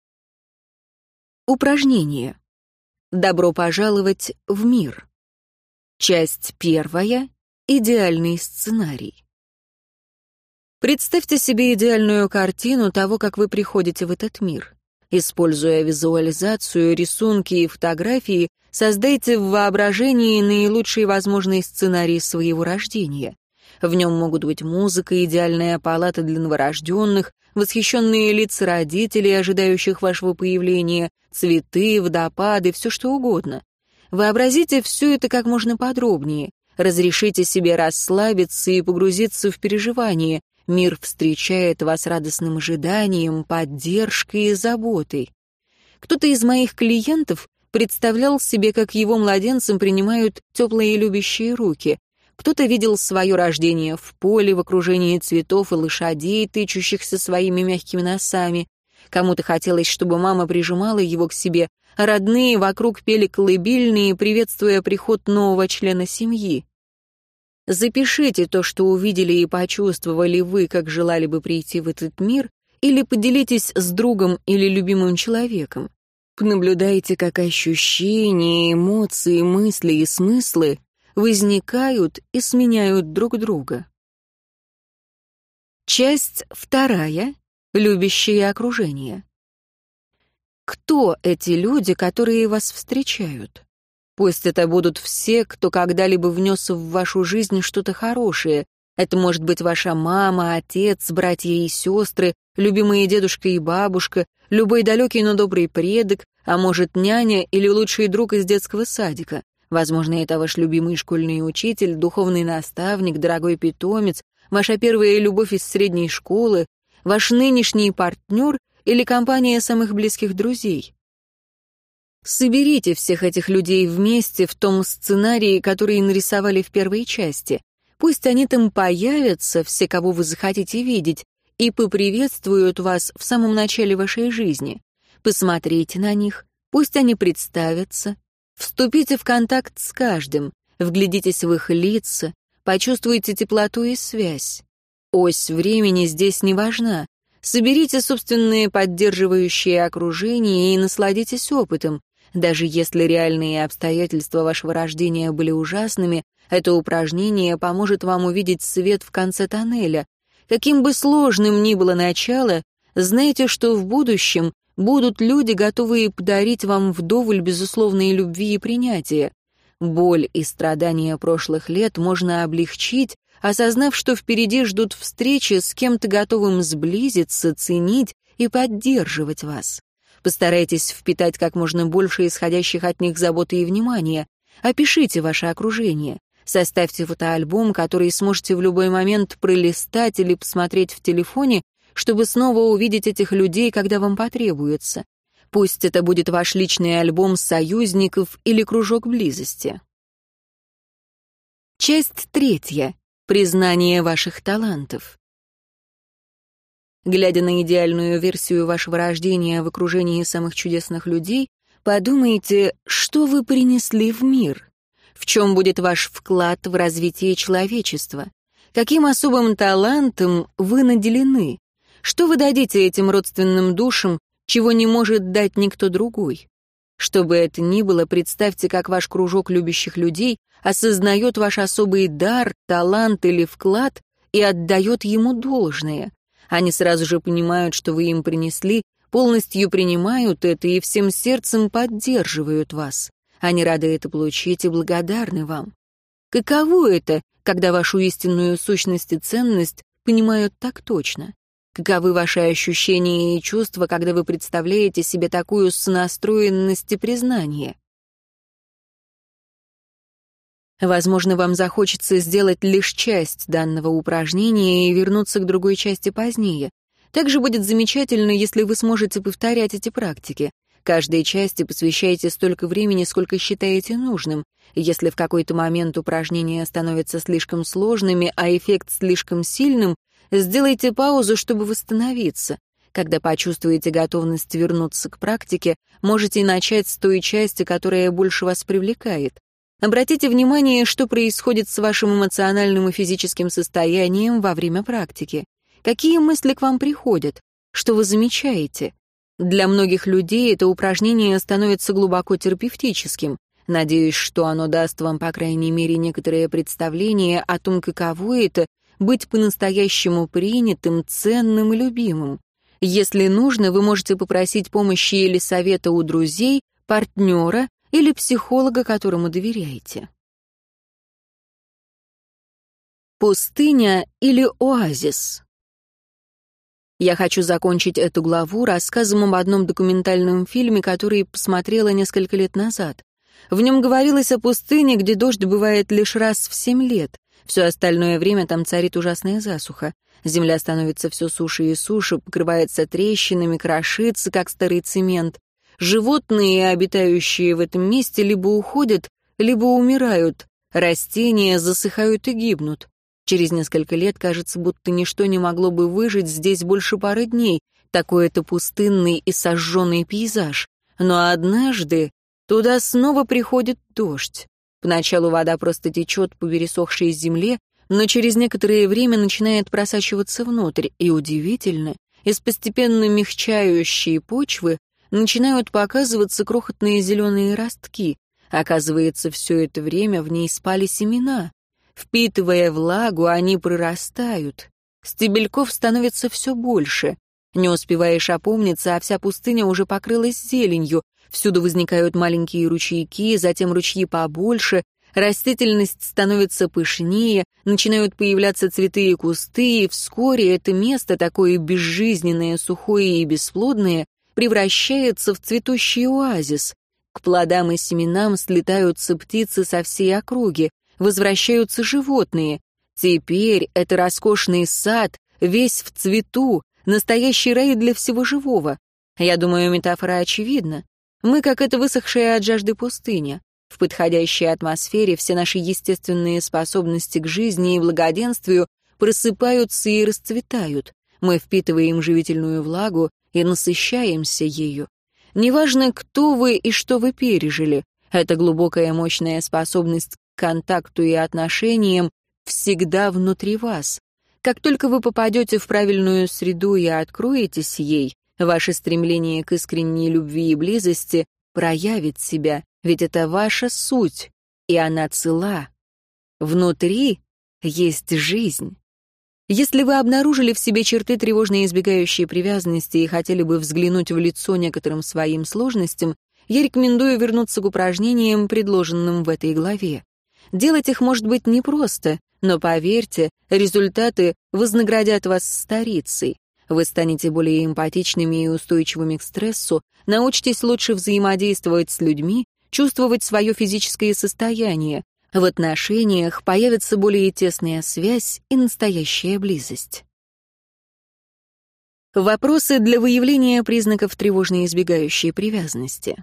Упражнение. Добро пожаловать в мир. Часть 1. Идеальный сценарий. Представьте себе идеальную картину того, как вы приходите в этот мир. Используя визуализацию, рисунки и фотографии, создайте в воображении наилучший возможный сценарий своего рождения. В нем могут быть музыка, идеальная палата для новорожденных, восхищенные лица родителей, ожидающих вашего появления, цветы, водопады, все что угодно. Вообразите все это как можно подробнее. Разрешите себе расслабиться и погрузиться в переживания. Мир встречает вас радостным ожиданием, поддержкой и заботой. Кто-то из моих клиентов представлял себе, как его младенцем принимают теплые любящие руки. Кто-то видел свое рождение в поле, в окружении цветов и лошадей, тычущихся своими мягкими носами. Кому-то хотелось, чтобы мама прижимала его к себе, а родные вокруг пели колыбельные, приветствуя приход нового члена семьи. Запишите то, что увидели и почувствовали вы, как желали бы прийти в этот мир, или поделитесь с другом или любимым человеком. Понаблюдайте, как ощущения, эмоции, мысли и смыслы возникают и сменяют друг друга. Часть 2. Любящее окружение. Кто эти люди, которые вас встречают? Пусть это будут все, кто когда-либо внес в вашу жизнь что-то хорошее. Это может быть ваша мама, отец, братья и сестры, любимые дедушка и бабушка, любой далекий, но добрый предок, а может няня или лучший друг из детского садика. Возможно, это ваш любимый школьный учитель, духовный наставник, дорогой питомец, ваша первая любовь из средней школы, ваш нынешний партнер или компания самых близких друзей. Соберите всех этих людей вместе в том сценарии, который нарисовали в первой части. Пусть они там появятся, все, кого вы захотите видеть, и поприветствуют вас в самом начале вашей жизни. Посмотрите на них, пусть они представятся. Вступите в контакт с каждым, вглядитесь в их лица, почувствуйте теплоту и связь. Ось времени здесь не важна. Соберите собственные поддерживающие окружения и насладитесь опытом. Даже если реальные обстоятельства вашего рождения были ужасными, это упражнение поможет вам увидеть свет в конце тоннеля. Каким бы сложным ни было начало, знайте, что в будущем будут люди, готовые подарить вам вдоволь безусловной любви и принятия. Боль и страдания прошлых лет можно облегчить, осознав, что впереди ждут встречи с кем-то, готовым сблизиться, ценить и поддерживать вас. Постарайтесь впитать как можно больше исходящих от них заботы и внимания. Опишите ваше окружение. Составьте фотоальбом, который сможете в любой момент пролистать или посмотреть в телефоне, чтобы снова увидеть этих людей, когда вам потребуется. Пусть это будет ваш личный альбом союзников или кружок близости. Часть 3. Признание ваших талантов. Глядя на идеальную версию вашего рождения в окружении самых чудесных людей, подумайте, что вы принесли в мир. В чем будет ваш вклад в развитие человечества? Каким особым талантом вы наделены? Что вы дадите этим родственным душам, чего не может дать никто другой? Что бы это ни было, представьте, как ваш кружок любящих людей осознает ваш особый дар, талант или вклад и отдает ему должное. Они сразу же понимают, что вы им принесли, полностью принимают это и всем сердцем поддерживают вас. Они рады это получить и благодарны вам. Каково это, когда вашу истинную сущность и ценность понимают так точно? Каковы ваши ощущения и чувства, когда вы представляете себе такую сонастроенность и признание? Возможно, вам захочется сделать лишь часть данного упражнения и вернуться к другой части позднее. Также будет замечательно, если вы сможете повторять эти практики. Каждой части посвящайте столько времени, сколько считаете нужным. Если в какой-то момент упражнения становятся слишком сложными, а эффект слишком сильным, сделайте паузу, чтобы восстановиться. Когда почувствуете готовность вернуться к практике, можете начать с той части, которая больше вас привлекает. Обратите внимание, что происходит с вашим эмоциональным и физическим состоянием во время практики. Какие мысли к вам приходят? Что вы замечаете? Для многих людей это упражнение становится глубоко терапевтическим. Надеюсь, что оно даст вам, по крайней мере, некоторое представление о том, каково это — быть по-настоящему принятым, ценным и любимым. Если нужно, вы можете попросить помощи или совета у друзей, партнера или психолога, которому доверяете. Пустыня или оазис? Я хочу закончить эту главу рассказом об одном документальном фильме, который посмотрела несколько лет назад. В нем говорилось о пустыне, где дождь бывает лишь раз в 7 лет. Все остальное время там царит ужасная засуха. Земля становится все суше и суше, покрывается трещинами, крошится, как старый цемент. Животные, обитающие в этом месте, либо уходят, либо умирают. Растения засыхают и гибнут. Через несколько лет кажется, будто ничто не могло бы выжить здесь больше пары дней. Такой-то пустынный и сожженный пейзаж. Но однажды туда снова приходит дождь. Поначалу вода просто течет по пересохшей земле, но через некоторое время начинает просачиваться внутрь, и удивительно, из постепенно мягчающей почвы начинают показываться крохотные зеленые ростки. Оказывается, все это время в ней спали семена. Впитывая влагу, они прорастают. Стебельков становится все больше. Не успеваешь опомниться, а вся пустыня уже покрылась зеленью. Всюду возникают маленькие ручейки, затем ручьи побольше. Растительность становится пышнее, начинают появляться цветы и кусты, и вскоре это место, такое безжизненное, сухое и бесплодное, превращается в цветущий оазис. К плодам и семенам слетаются птицы со всей округи, возвращаются животные. Теперь это роскошный сад, весь в цвету, настоящий рай для всего живого. Я думаю, метафора очевидна. Мы, как эта высохшая от жажды пустыня. В подходящей атмосфере все наши естественные способности к жизни и благоденствию просыпаются и расцветают. Мы впитываем живительную влагу и насыщаемся ею. Неважно, кто вы и что вы пережили, эта глубокая мощная способность к контакту и отношениям всегда внутри вас. Как только вы попадете в правильную среду и откроетесь ей, ваше стремление к искренней любви и близости проявит себя, ведь это ваша суть, и она цела. Внутри есть жизнь. Если вы обнаружили в себе черты тревожно избегающей привязанности и хотели бы взглянуть в лицо некоторым своим сложностям, я рекомендую вернуться к упражнениям, предложенным в этой главе. Делать их может быть непросто, но поверьте, результаты вознаградят вас старицей. Вы станете более эмпатичными и устойчивыми к стрессу, научитесь лучше взаимодействовать с людьми, чувствовать свое физическое состояние. В отношениях появится более тесная связь и настоящая близость. Вопросы для выявления признаков тревожно избегающей привязанности.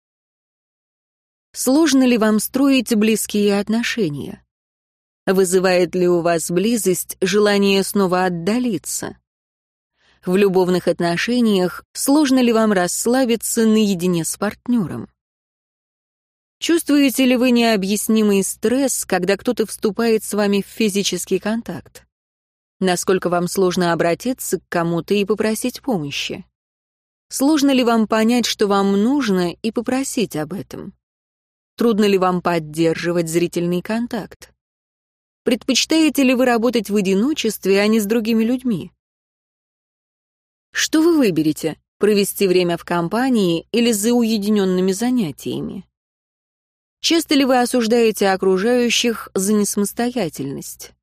Сложно ли вам строить близкие отношения? Вызывает ли у вас близость желание снова отдалиться? В любовных отношениях сложно ли вам расслабиться наедине с партнером? Чувствуете ли вы необъяснимый стресс, когда кто-то вступает с вами в физический контакт? Насколько вам сложно обратиться к кому-то и попросить помощи? Сложно ли вам понять, что вам нужно, и попросить об этом? Трудно ли вам поддерживать зрительный контакт? Предпочитаете ли вы работать в одиночестве, а не с другими людьми? Что вы выберете? Провести время в компании или за уединенными занятиями? Часто ли вы осуждаете окружающих за несамостоятельность?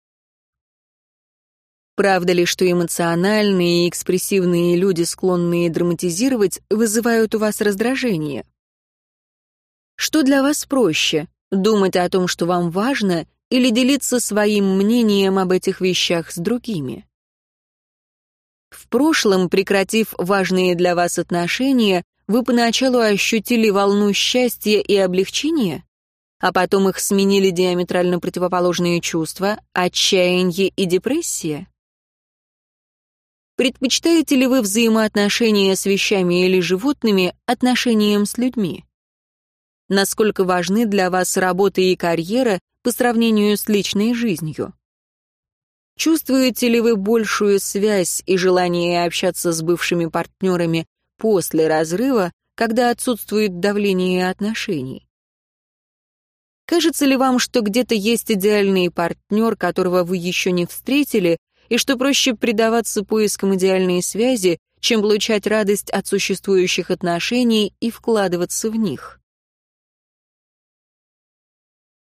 Правда ли, что эмоциональные и экспрессивные люди, склонные драматизировать, вызывают у вас раздражение? Что для вас проще, думать о том, что вам важно, или делиться своим мнением об этих вещах с другими? В прошлом, прекратив важные для вас отношения, Вы поначалу ощутили волну счастья и облегчения, а потом их сменили диаметрально противоположные чувства, отчаяние и депрессия? Предпочитаете ли вы взаимоотношения с вещами или животными отношениям с людьми? Насколько важны для вас работа и карьера по сравнению с личной жизнью? Чувствуете ли вы большую связь и желание общаться с бывшими партнерами после разрыва, когда отсутствует давление отношений? Кажется ли вам, что где-то есть идеальный партнер, которого вы еще не встретили, и что проще предаваться поискам идеальной связи, чем получать радость от существующих отношений и вкладываться в них?